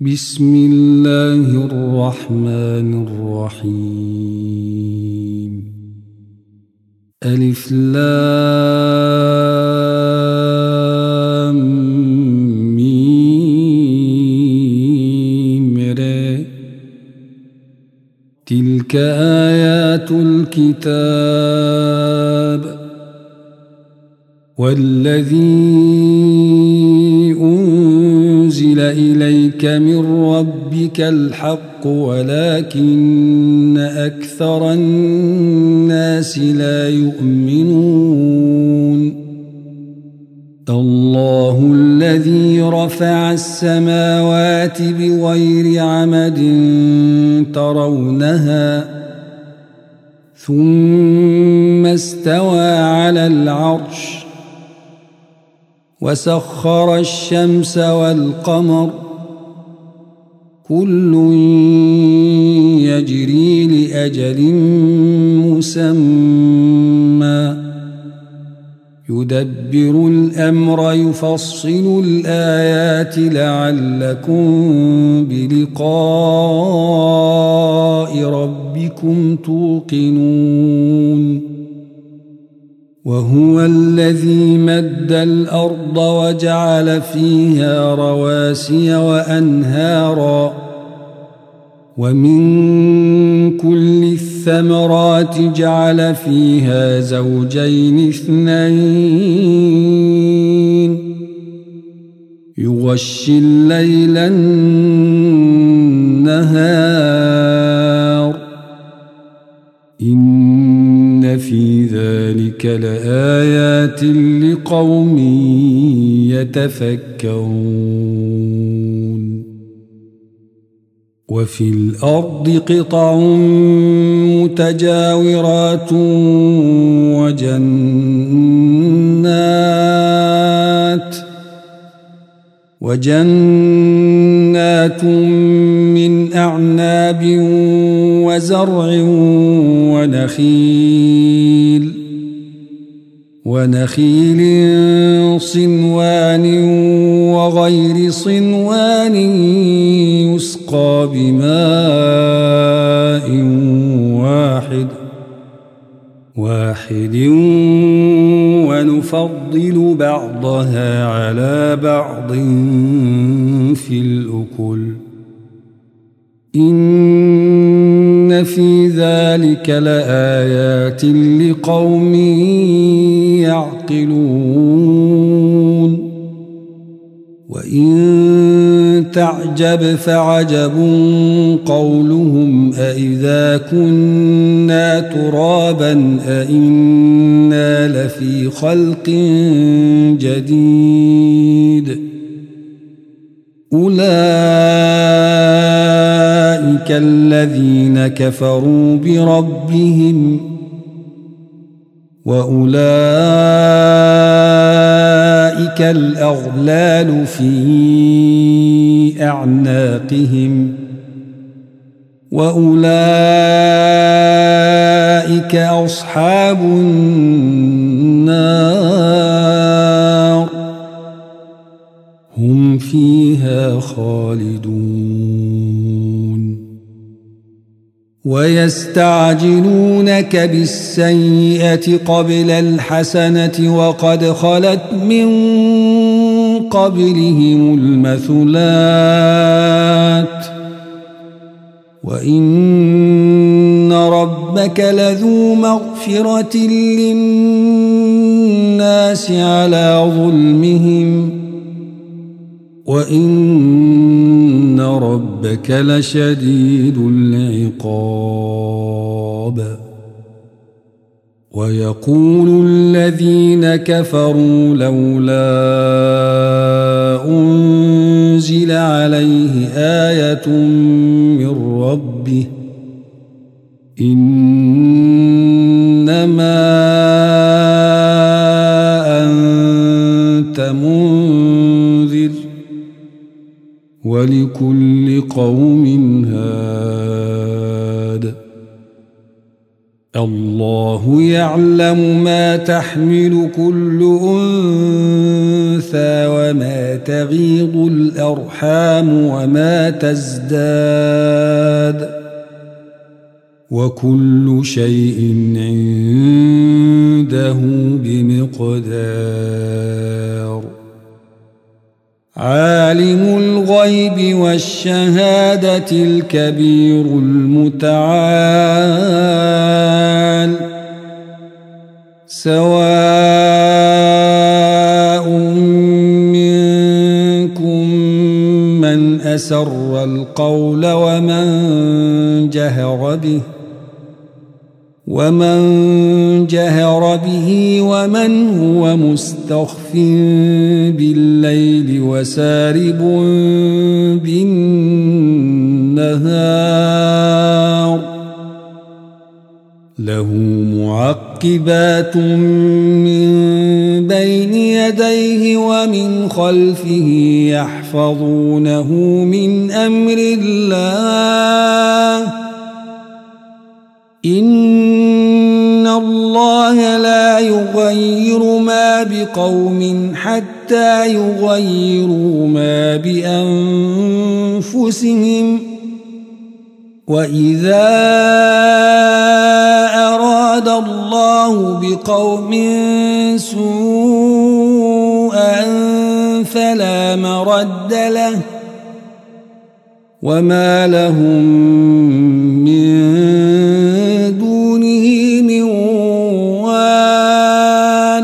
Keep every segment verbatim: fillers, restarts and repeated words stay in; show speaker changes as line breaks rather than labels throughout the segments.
بسم الله الرحمن الرحيم. ألف لام ميم ر. تلك آيات الكتاب والذي أنزل إليك من ربك الحق ولكن أكثر الناس لا يؤمنون. الله الذي رفع السماوات بغير عمد ترونها ثم استوى على العرش وسخر الشمس والقمر كل يجري لأجل مسمى يدبر الأمر يفصل الآيات لعلكم بلقاء ربكم توقنون. وهو الذي مد الأرض وجعل فيها رواسي وأنهارا ومن كل الثمرات جعل فيها زوجين اثنين يغشي الليل النهار إن في ذلك لآيات لقوم يتفكرون. وفي الأرض قطع متجاورات وجنات وجنات من أعناب وزرع ونخيل ونخيل صنوان وغير صنوان يسقى بماء واحد واحد ونفضل بعضها على بعض في الأكل إن في ذلك لآيات لقوم يعقلون. وإن تعجب فعجب قولهم أإذا كنا ترابا أإنا لفي خلق جديد أولئك الذين كفروا بربهم وأولئك الأغلال في أعناقهم وأولئك أصحاب النار هم فيها خالدون. ويستعجلونك بالسيئة قبل الحسنة وقد خلت من قبلهم المثلات وإن ربك لذو مغفرة للناس على ظلمهم وإن ربك لشديد العقاب. ويقول الذين كفروا لولا أنزل عليه آية من ربه إنما أنت منذر ولكل قوم هاد الله يعلم ما تحمل كل أنثى وما تغيض الأرحام وما تزداد وكل شيء عنده بمقدار عالم الغيب والشهادة الكبير المتعال سواء منكم من أسر القول ومن جهر به ومن جهر به ومن هو مستخف بالليل وسارب بالنهار له معقبات من بين يديه ومن خلفه يحفظونه من أمر الله إن الله لا يغير ما بقوم حتى يغيروا ما بأنفسهم وإذا أراد الله بقوم سوءا فلا مرد له وما لهم من دونه من وال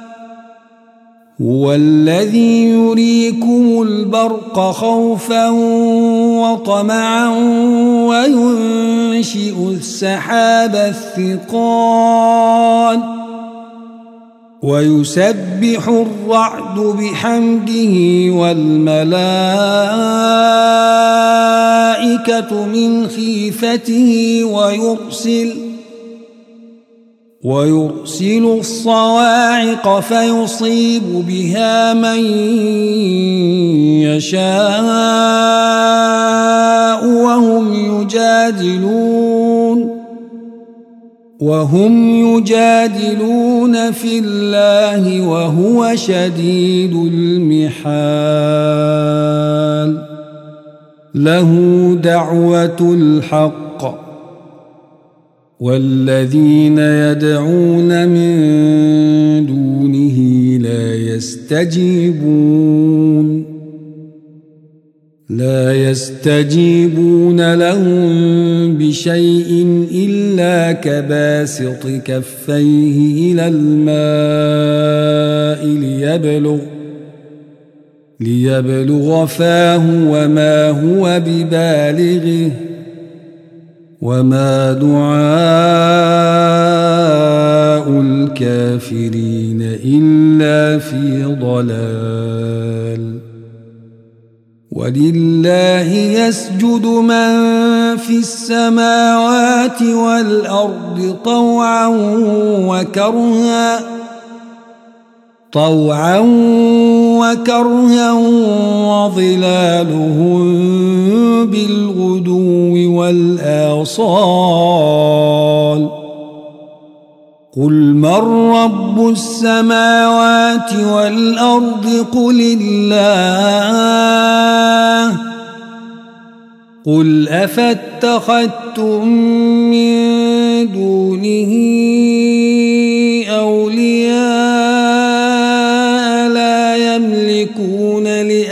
هو الذي يريكم البرق خوفا وطمعا وينشئ السحاب الثقال ويسبح الرعد بحمده والملائكة من خيفته ويرسل ويرسل الصواعق فيصيب بها من يشاء وهم يجادلون وهم يجادلون في الله وهو شديد المحال له دعوة الحق والذين يدعون من دونه لا يستجيبون لا يستجيبون لهم بشيء إلا كباسط كفيه إلى الماء ليبلغ ليبلغ فاه وما هو ببالغه وما دعاء الكافرين إلا في ضلال ولله يسجد من في السماوات والأرض طوعا وكرها طوعا وكرها وظلالهم بالغدو والآصال قل من رب السماوات والأرض قل الله قل أفاتخذتم من دونه أولياء لا يملكون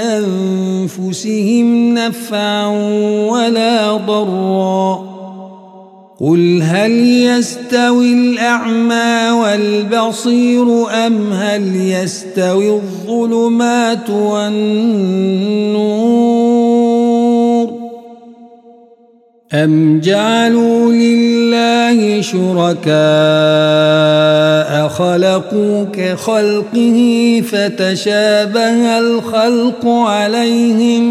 لأنفسهم نفعا ولا ضرا قل هل يستوي الأعمى والبصير أم هل يستوي الظلمات والنور أم جعلوا لله شركاء خلقوا كخلقه فتشابه الخلق عليهم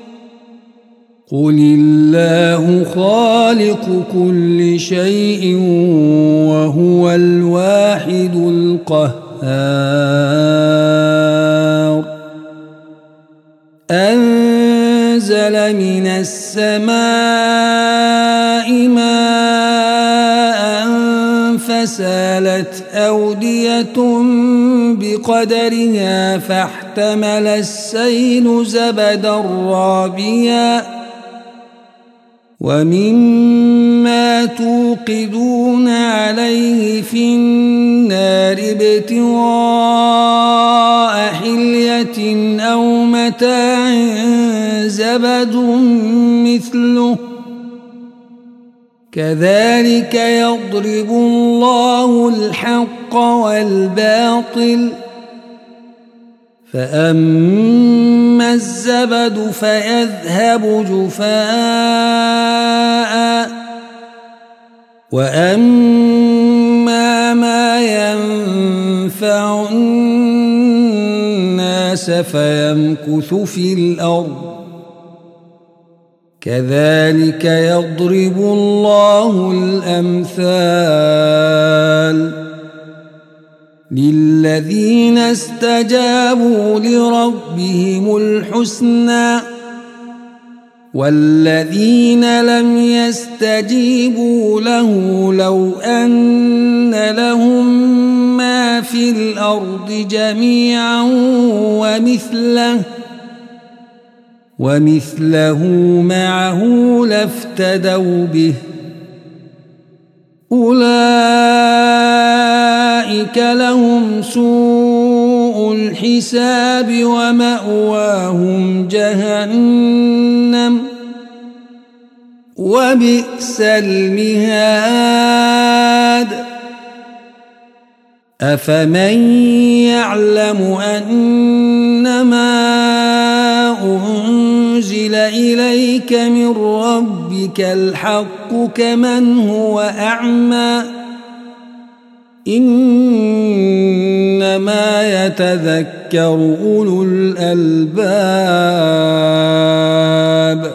قل الله خالق كل شيء وهو الواحد القهار أنزل من السماء ماء فسالت أودية بقدرها فاحتمل السيل زبدا رابيا ومما توقدون عليه في النار ابتغاء حلية أو متاع زبد مثله كذلك يضرب الله الحق والباطل فأما الزبد فيذهب جفاء وأما ما ينفع الناس فيمكث في الأرض كذلك يضرب الله الأمثال للذين استجابوا لربهم الحسنى والذين لم يستجيبوا له لو أن لهم ما في الأرض جميعا ومثله ومثله معه لافتدوا به أولئك لهم سوء الحساب ومأواهم جهنم وبئس المهاد أفمن يعلم أنما أنزل إليك من ربك الحق كمن هو أعمى إنما يتذكر أولو الألباب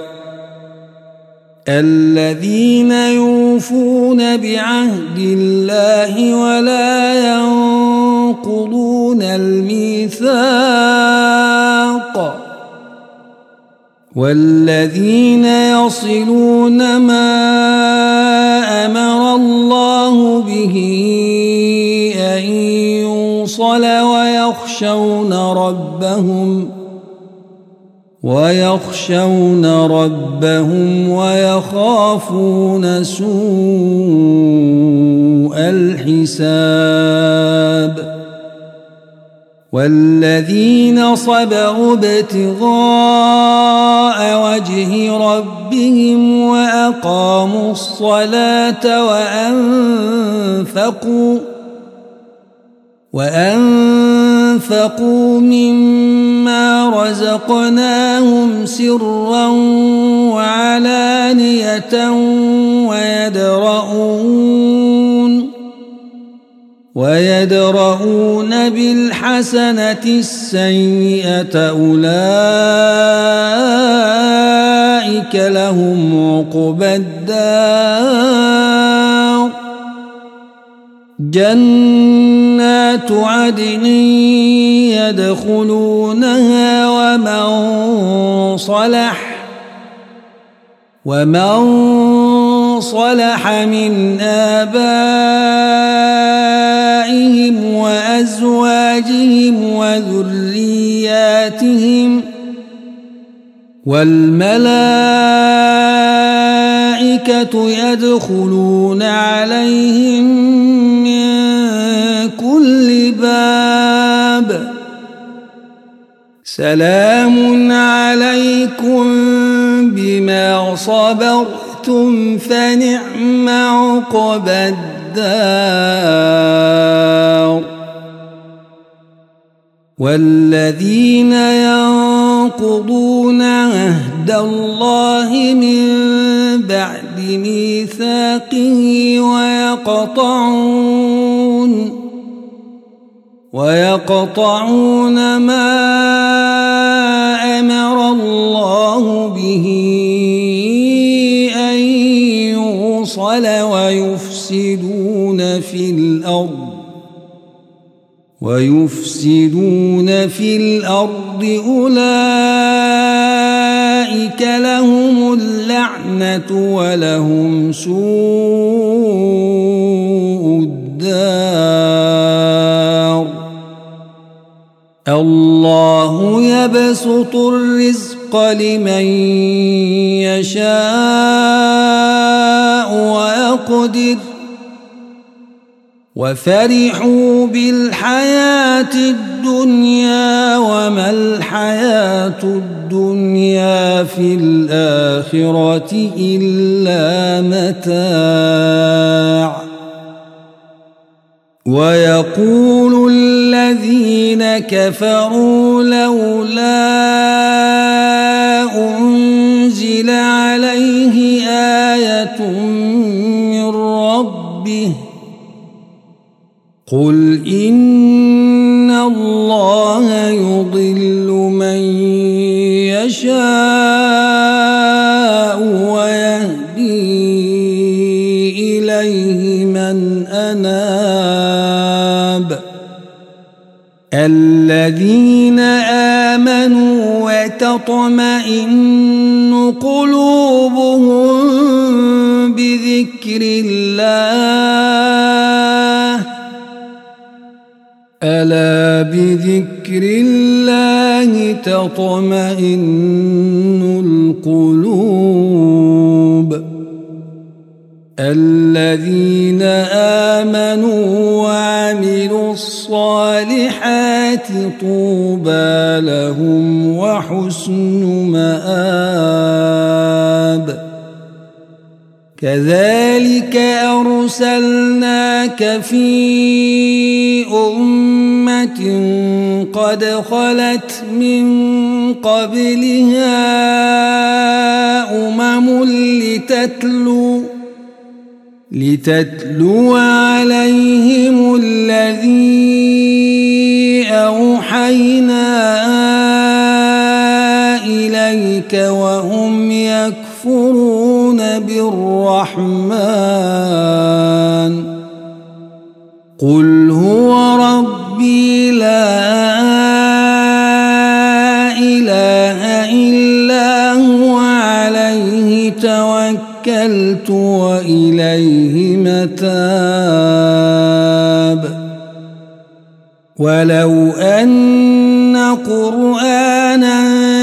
الذين يوفون بعهد الله ولا ينقضون الميثاق والذين يصلون ما أمر الله به أن يوصل ويخشون ربهم ويخشون ربهم ويخافون سوء الحساب والذين صبروا ابتغاء وجه ربهم وأقاموا الصلاة وأنفقوا وأنفقوا مما رزقناهم سرا وعلانية ويدرؤون ويدرؤون بالحسنة السيئة أولئك لهم عقبى الدار جنات عدن يدخلونها ومن صلح ومن صلح من آبائهم وأزواجهم وذرياتهم والملائكة يدخلون عليهم من كل باب سلام عليكم بما صبرتم فنعم عقبى الدار والذين ينقضون عهد الله من بعد ميثاقه ويقطعون ويقطعون ما أمر الله به أن يوصل ويفسدون في الأرض ويفسدون في الأرض أولئك لهم اللعنة ولهم سوء الدين الدار الله يبسط الرزق لمن يشاء ويقدر وفرحوا بالحياة الدنيا وما الحياة الدنيا في الآخرة إلا متاع ويقول الذين كفروا لولا أنزل عليه آية من ربه قل إن الله يضل من يشاء ويهدي إليه من أناب الذين آمنوا وتطمئن قلوبهم بذكر الله ألا بذكر الله تطمئن القلوب الذين آمنوا وعملوا الصالحات طوبى لهم وحسن مآب كذلك أرسلناك في أمة قد خلت من قبلها أمم لتتلو لتتلو عليهم الذي أوحينا إليك وهم يكفرون بالرحمن قل هو ربي لا إله إلا هو عليه توكلت وإليه متاب ولو أن قرآنا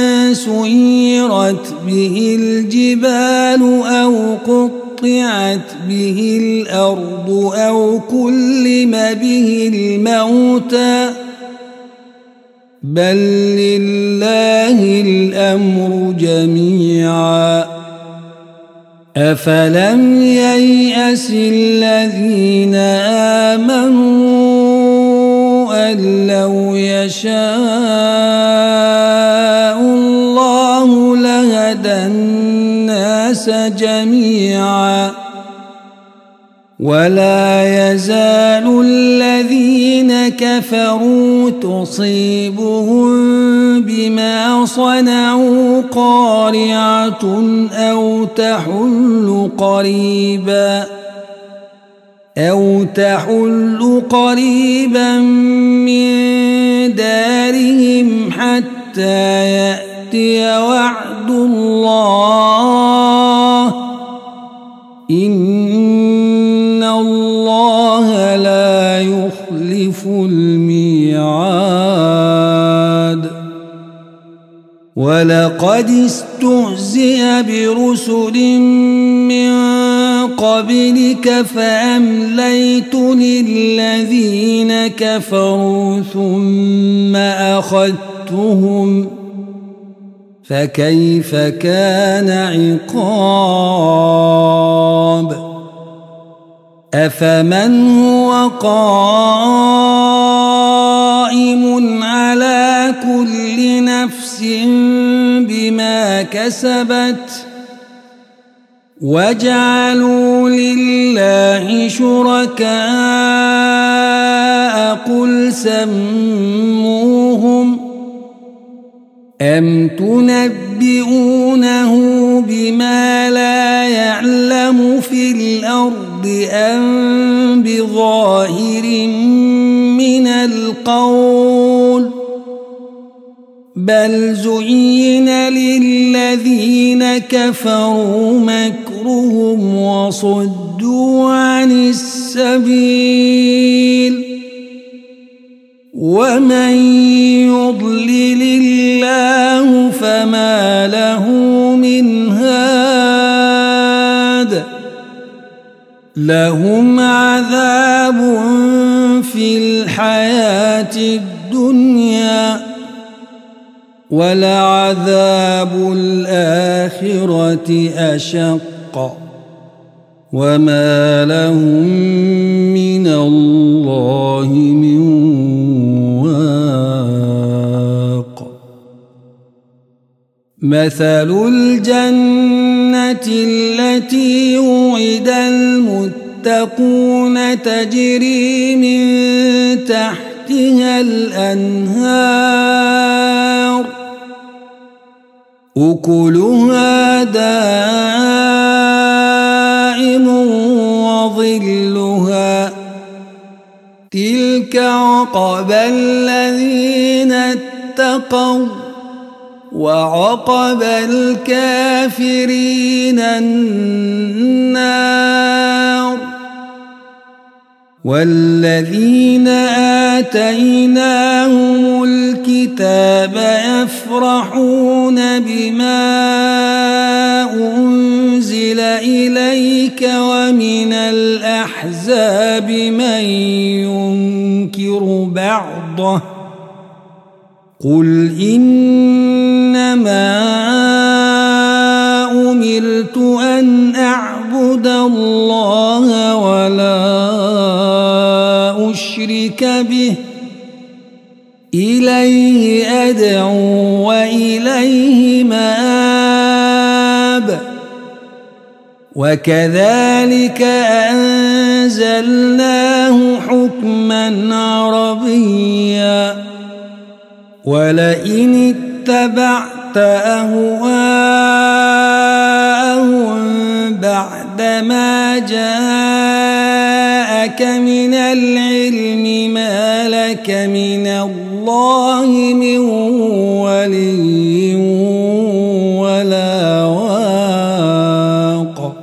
سيرت به الجبال أو قطعت به الأرض أو كلم به الموتى بل لله الأمر جميعا أفلم ييأس الذين آمنوا أن لو يشاء الله لهدى الناس جميعا ولا يزال الذين كفروا تصيبهم بما صنعوا قارعة أو تحل قريبا أو تحل قريبا من دارهم حتى يأتي وعد الله إن الله لا يخلف الميعاد ولقد استهزئ برسل من قبلك فأمليت للذين كفروا ثم أخذتهم فكيف كان عقاب أفمن هو قائم على كل نفس بما كسبت وجعلوا لله شركاء قل سموهم أم تنبئونه بما لا يعلم في الأرض أم بظاهر من القول بل زين للذين كفروا مكرهم وصدوا عن السبيل ومن يضلل الله فما له من هاد لهم عذاب في الحياة الدنيا ولعذاب الآخرة أشق وما لهم من الله من واق مثل الجنة التي وعد المتقون تجري من تحتها الأنهار أكلها دائم وظلها تلك عقبى الذين اتقوا وعقبى الكافرين النار والذين آتيناهم الكتاب يفرحون بما أنزل إليك ومن الأحزاب من ينكر بعضه قل إنما أمرت أن أعبد الله ولا أشرك به إليه أدعو وإليه مآب وكذلك أنزلناه حكما عربيا ولئن اتبعت أهواءهم بعدما جاءك من العلم ما لك من الله من ولي ولا واق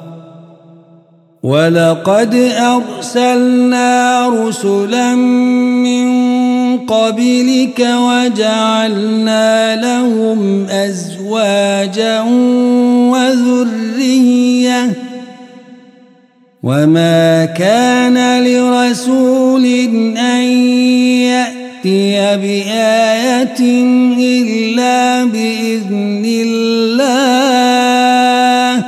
ولقد أرسلنا رسلا من قبلك وجعلنا لهم أزواجا وذرية وما كان لرسول أن يأتي بآية إلا بإذن الله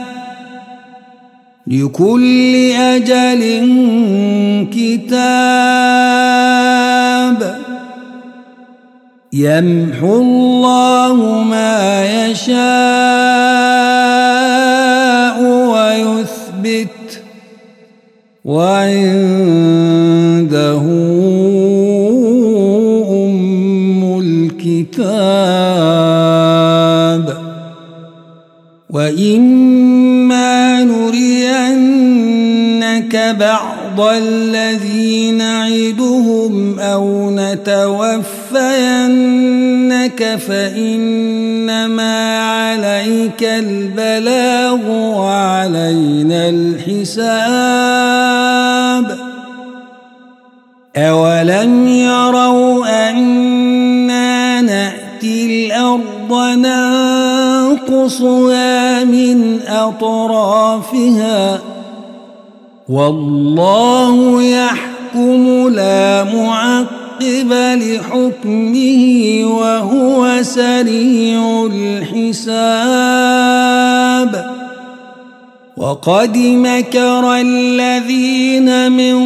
لكل أجل كتاب يمحو الله ما يشاء ويثبت وعنده أم الكتاب وإما نرينك بعض الذي نعدهم أو نتوفينك فإنما عليك البلاغ وعلينا الحساب أولم يروا أنا نأتي الأرض ننقصها من أطرافها والله يحكم لا معقب لحكمه وهو سريع الحساب وقد مكر الذين من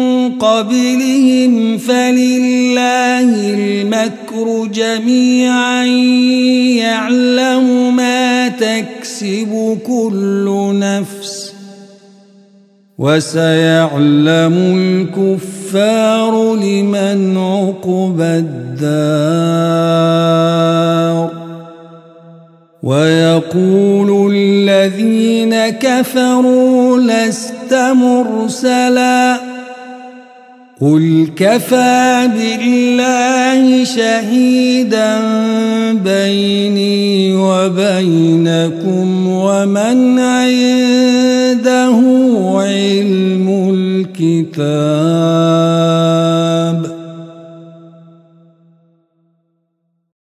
قبلهم فلله المكر جميعا يعلم ما تكسب كل نفس وسيعلم الكفار لمن عقبى الدار ويقول الذين كفروا لست مرسلا قل كفى بالله شهيدا بيني وبينكم ومن عنده علم الكتاب.